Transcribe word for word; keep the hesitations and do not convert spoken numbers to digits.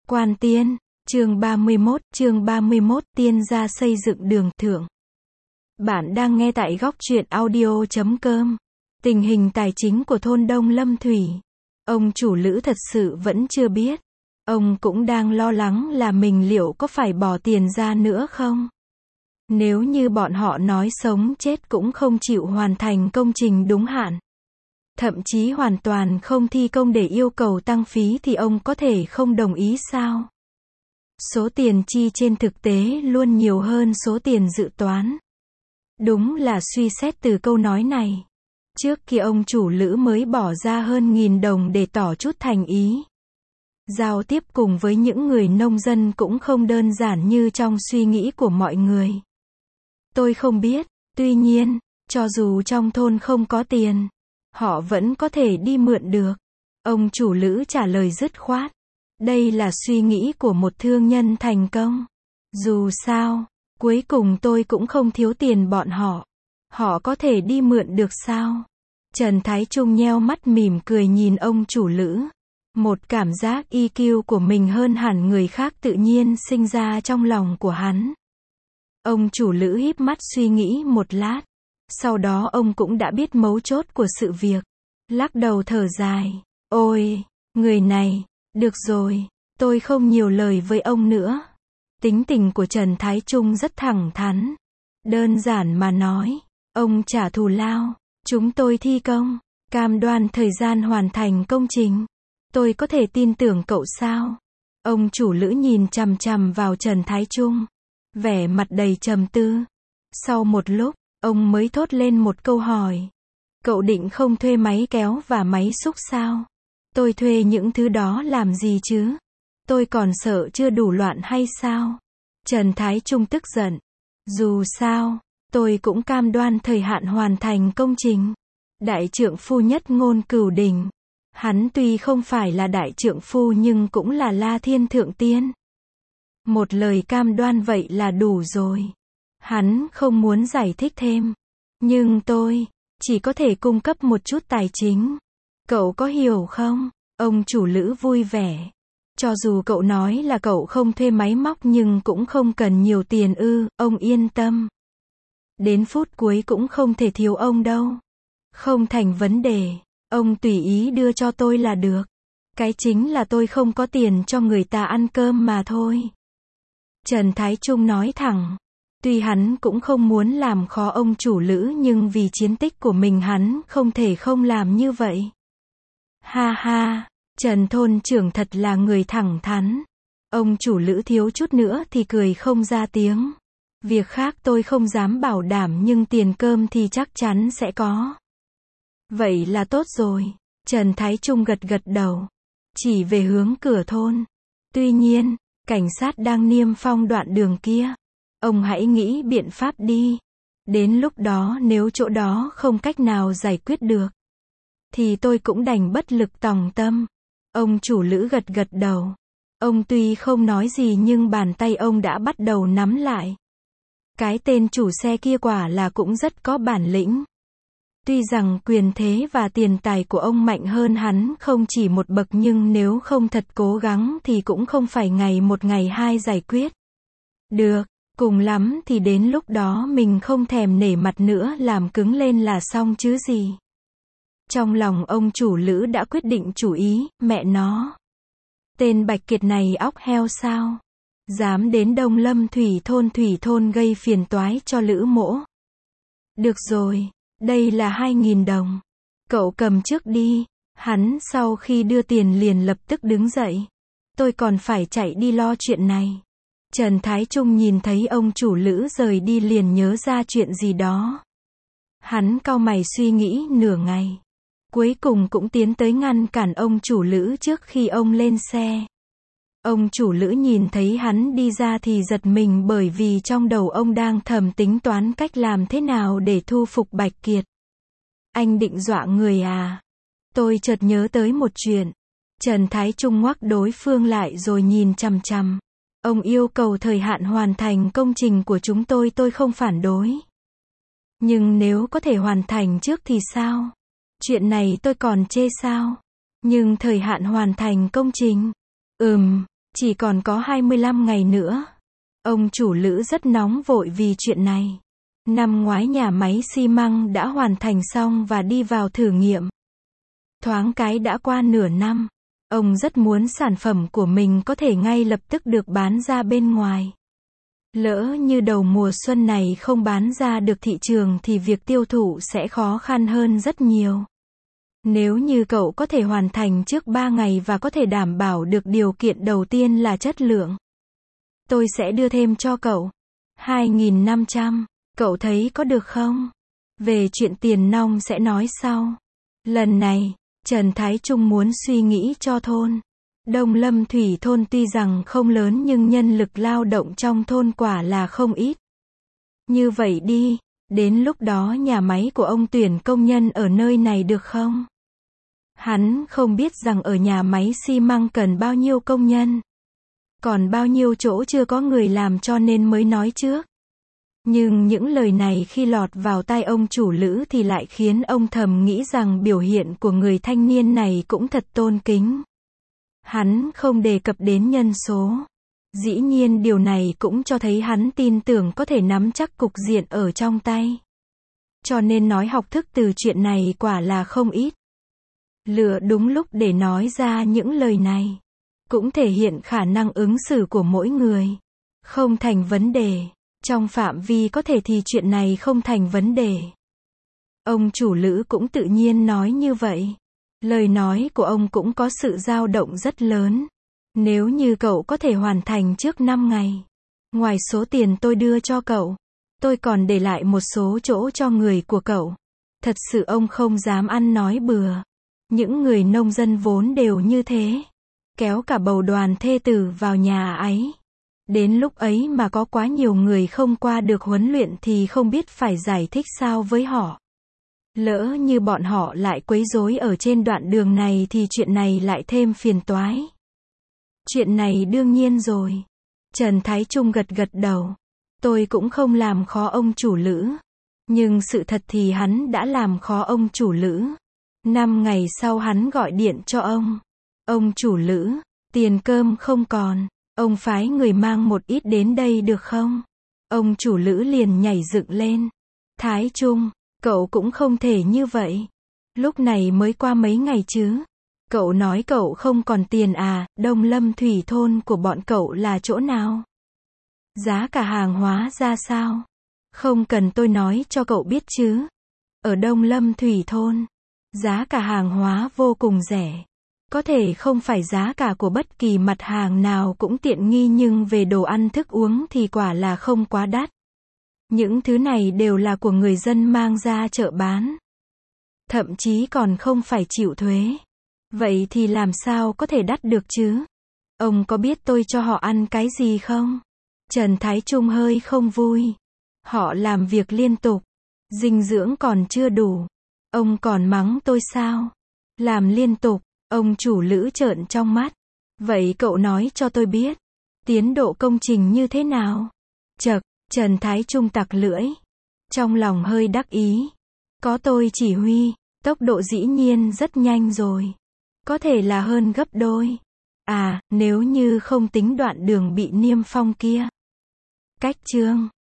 Quan Tiên, chương ba mươi mốt, chương ba mươi mốt, tiên gia xây dựng đường thượng. Bạn đang nghe tại góc truyện audio chấm com. Tình hình tài chính của thôn Đông Lâm Thủy, ông chủ Lữ thật sự vẫn chưa biết. Ông cũng đang lo lắng là mình liệu có phải bỏ tiền ra nữa không? Nếu như bọn họ nói sống chết cũng không chịu hoàn thành công trình đúng hạn, thậm chí hoàn toàn không thi công để yêu cầu tăng phí thì ông có thể không đồng ý sao? Số tiền chi trên thực tế luôn nhiều hơn số tiền dự toán. Đúng là suy xét từ câu nói này. Trước kia ông chủ Lữ mới bỏ ra hơn nghìn đồng để tỏ chút thành ý. Giao tiếp cùng với những người nông dân cũng không đơn giản như trong suy nghĩ của mọi người. Tôi không biết, tuy nhiên, cho dù trong thôn không có tiền, họ vẫn có thể đi mượn được. Ông chủ Lữ trả lời dứt khoát. Đây là suy nghĩ của một thương nhân thành công. Dù sao, cuối cùng tôi cũng không thiếu tiền bọn họ. Họ có thể đi mượn được sao? Trần Thái Trung nheo mắt mỉm cười nhìn ông chủ Lữ. Một cảm giác i kiu của mình hơn hẳn người khác tự nhiên sinh ra trong lòng của hắn. Ông chủ Lữ híp mắt suy nghĩ một lát. Sau đó ông cũng đã biết mấu chốt của sự việc. Lắc đầu thở dài. Ôi, người này, được rồi, tôi không nhiều lời với ông nữa. Tính tình của Trần Thái Trung rất thẳng thắn. Đơn giản mà nói, ông trả thù lao, chúng tôi thi công, cam đoan thời gian hoàn thành công trình. Tôi có thể tin tưởng cậu sao? Ông chủ Lữ nhìn chằm chằm vào Trần Thái Trung, vẻ mặt đầy trầm tư. Sau một lúc, ông mới thốt lên một câu hỏi. Cậu định không thuê máy kéo và máy xúc sao? Tôi thuê những thứ đó làm gì chứ? Tôi còn sợ chưa đủ loạn hay sao? Trần Thái Trung tức giận. Dù sao, tôi cũng cam đoan thời hạn hoàn thành công trình. Đại trượng phu nhất ngôn cửu đỉnh. Hắn tuy không phải là đại trượng phu nhưng cũng là La Thiên Thượng Tiên. Một lời cam đoan vậy là đủ rồi. Hắn không muốn giải thích thêm. Nhưng tôi chỉ có thể cung cấp một chút tài chính. Cậu có hiểu không? Ông chủ Lữ vui vẻ. Cho dù cậu nói là cậu không thuê máy móc nhưng cũng không cần nhiều tiền ư, ông yên tâm. Đến phút cuối cũng không thể thiếu ông đâu. Không thành vấn đề, ông tùy ý đưa cho tôi là được. Cái chính là tôi không có tiền cho người ta ăn cơm mà thôi. Trần Thái Trung nói thẳng. Tuy hắn cũng không muốn làm khó ông chủ Lữ nhưng vì chiến tích của mình hắn không thể không làm như vậy. Ha ha, Trần thôn trưởng thật là người thẳng thắn. Ông chủ Lữ thiếu chút nữa thì cười không ra tiếng. Việc khác tôi không dám bảo đảm nhưng tiền cơm thì chắc chắn sẽ có. Vậy là tốt rồi. Trần Thái Trung gật gật đầu. Chỉ về hướng cửa thôn. Tuy nhiên, cảnh sát đang niêm phong đoạn đường kia. Ông hãy nghĩ biện pháp đi. Đến lúc đó nếu chỗ đó không cách nào giải quyết được, thì tôi cũng đành bất lực tòng tâm. Ông chủ Lữ gật gật đầu. Ông tuy không nói gì nhưng bàn tay ông đã bắt đầu nắm lại. Cái tên chủ xe kia quả là cũng rất có bản lĩnh. Tuy rằng quyền thế và tiền tài của ông mạnh hơn hắn không chỉ một bậc nhưng nếu không thật cố gắng thì cũng không phải ngày một ngày hai giải quyết. Được, cùng lắm thì đến lúc đó mình không thèm nể mặt nữa làm cứng lên là xong chứ gì. Trong lòng ông chủ Lữ đã quyết định chủ ý, mẹ nó. Tên Bạch Kiệt này óc heo sao? Dám đến Đông Lâm Thủy thôn Thủy thôn gây phiền toái cho Lữ mỗ. Được rồi, đây là hai nghìn đồng. Cậu cầm trước đi. Hắn sau khi đưa tiền liền lập tức đứng dậy. Tôi còn phải chạy đi lo chuyện này. Trần Thái Trung nhìn thấy ông chủ Lữ rời đi liền nhớ ra chuyện gì đó. Hắn cau mày suy nghĩ nửa ngày. Cuối cùng cũng tiến tới ngăn cản ông chủ Lữ trước khi ông lên xe. Ông chủ Lữ nhìn thấy hắn đi ra thì giật mình bởi vì trong đầu ông đang thầm tính toán cách làm thế nào để thu phục Bạch Kiệt. Anh định dọa người à? Tôi chợt nhớ tới một chuyện. Trần Thái Trung ngoắc đối phương lại rồi nhìn chằm chằm. Ông yêu cầu thời hạn hoàn thành công trình của chúng tôi tôi không phản đối. Nhưng nếu có thể hoàn thành trước thì sao? Chuyện này tôi còn chê sao? Nhưng thời hạn hoàn thành công trình. Ừm, Chỉ còn có hai mươi lăm ngày nữa. Ông chủ Lữ rất nóng vội vì chuyện này. Năm ngoái nhà máy xi măng đã hoàn thành xong và đi vào thử nghiệm. Thoáng cái đã qua nửa năm. Ông rất muốn sản phẩm của mình có thể ngay lập tức được bán ra bên ngoài. Lỡ như đầu mùa xuân này không bán ra được thị trường thì việc tiêu thụ sẽ khó khăn hơn rất nhiều. Nếu như cậu có thể hoàn thành trước ba ngày và có thể đảm bảo được điều kiện đầu tiên là chất lượng, tôi sẽ đưa thêm cho cậu hai nghìn năm trăm. Cậu thấy có được không? Về chuyện tiền nong sẽ nói sau. Lần này, Trần Thái Trung muốn suy nghĩ cho thôn Đông Lâm Thủy thôn tuy rằng không lớn nhưng nhân lực lao động trong thôn quả là không ít. Như vậy đi, đến lúc đó nhà máy của ông tuyển công nhân ở nơi này được không? Hắn không biết rằng ở nhà máy xi măng cần bao nhiêu công nhân. Còn bao nhiêu chỗ chưa có người làm cho nên mới nói trước. Nhưng những lời này khi lọt vào tai ông chủ Lữ thì lại khiến ông thầm nghĩ rằng biểu hiện của người thanh niên này cũng thật tôn kính. Hắn không đề cập đến nhân số. Dĩ nhiên điều này cũng cho thấy hắn tin tưởng có thể nắm chắc cục diện ở trong tay. Cho nên nói học thức từ chuyện này quả là không ít. Lựa đúng lúc để nói ra những lời này. Cũng thể hiện khả năng ứng xử của mỗi người. Không thành vấn đề. Trong phạm vi có thể thì chuyện này không thành vấn đề. Ông chủ Lữ cũng tự nhiên nói như vậy. Lời nói của ông cũng có sự dao động rất lớn. Nếu như cậu có thể hoàn thành trước năm ngày, ngoài số tiền tôi đưa cho cậu, tôi còn để lại một số chỗ cho người của cậu. Thật sự ông không dám ăn nói bừa. Những người nông dân vốn đều như thế. Kéo cả bầu đoàn thê tử vào nhà ấy. Đến lúc ấy mà có quá nhiều người không qua được huấn luyện thì không biết phải giải thích sao với họ. Lỡ như bọn họ lại quấy rối ở trên đoạn đường này thì chuyện này lại thêm phiền toái. Chuyện này đương nhiên rồi. Trần Thái Trung gật gật đầu. Tôi cũng không làm khó ông chủ Lữ. Nhưng sự thật thì hắn đã làm khó ông chủ Lữ. Năm ngày sau hắn gọi điện cho ông. Ông chủ Lữ, tiền cơm không còn. Ông phái người mang một ít đến đây được không? Ông chủ Lữ liền nhảy dựng lên. Thái Trung, cậu cũng không thể như vậy. Lúc này mới qua mấy ngày chứ. Cậu nói cậu không còn tiền à, Đông Lâm Thủy thôn của bọn cậu là chỗ nào? Giá cả hàng hóa ra sao? Không cần tôi nói cho cậu biết chứ. Ở Đông Lâm Thủy thôn, giá cả hàng hóa vô cùng rẻ. Có thể không phải giá cả của bất kỳ mặt hàng nào cũng tiện nghi nhưng về đồ ăn thức uống thì quả là không quá đắt. Những thứ này đều là của người dân mang ra chợ bán. Thậm chí còn không phải chịu thuế. Vậy thì làm sao có thể đắt được chứ? Ông có biết tôi cho họ ăn cái gì không? Trần Thái Trung hơi không vui. Họ làm việc liên tục. Dinh dưỡng còn chưa đủ. Ông còn mắng tôi sao? Làm liên tục. Ông chủ Lữ trợn trong mắt. Vậy cậu nói cho tôi biết. Tiến độ công trình như thế nào? Chậc, Trần Thái Trung tặc lưỡi. Trong lòng hơi đắc ý. Có tôi chỉ huy. Tốc độ dĩ nhiên rất nhanh rồi. Có thể là hơn gấp đôi. À, nếu như không tính đoạn đường bị niêm phong kia. Cách chương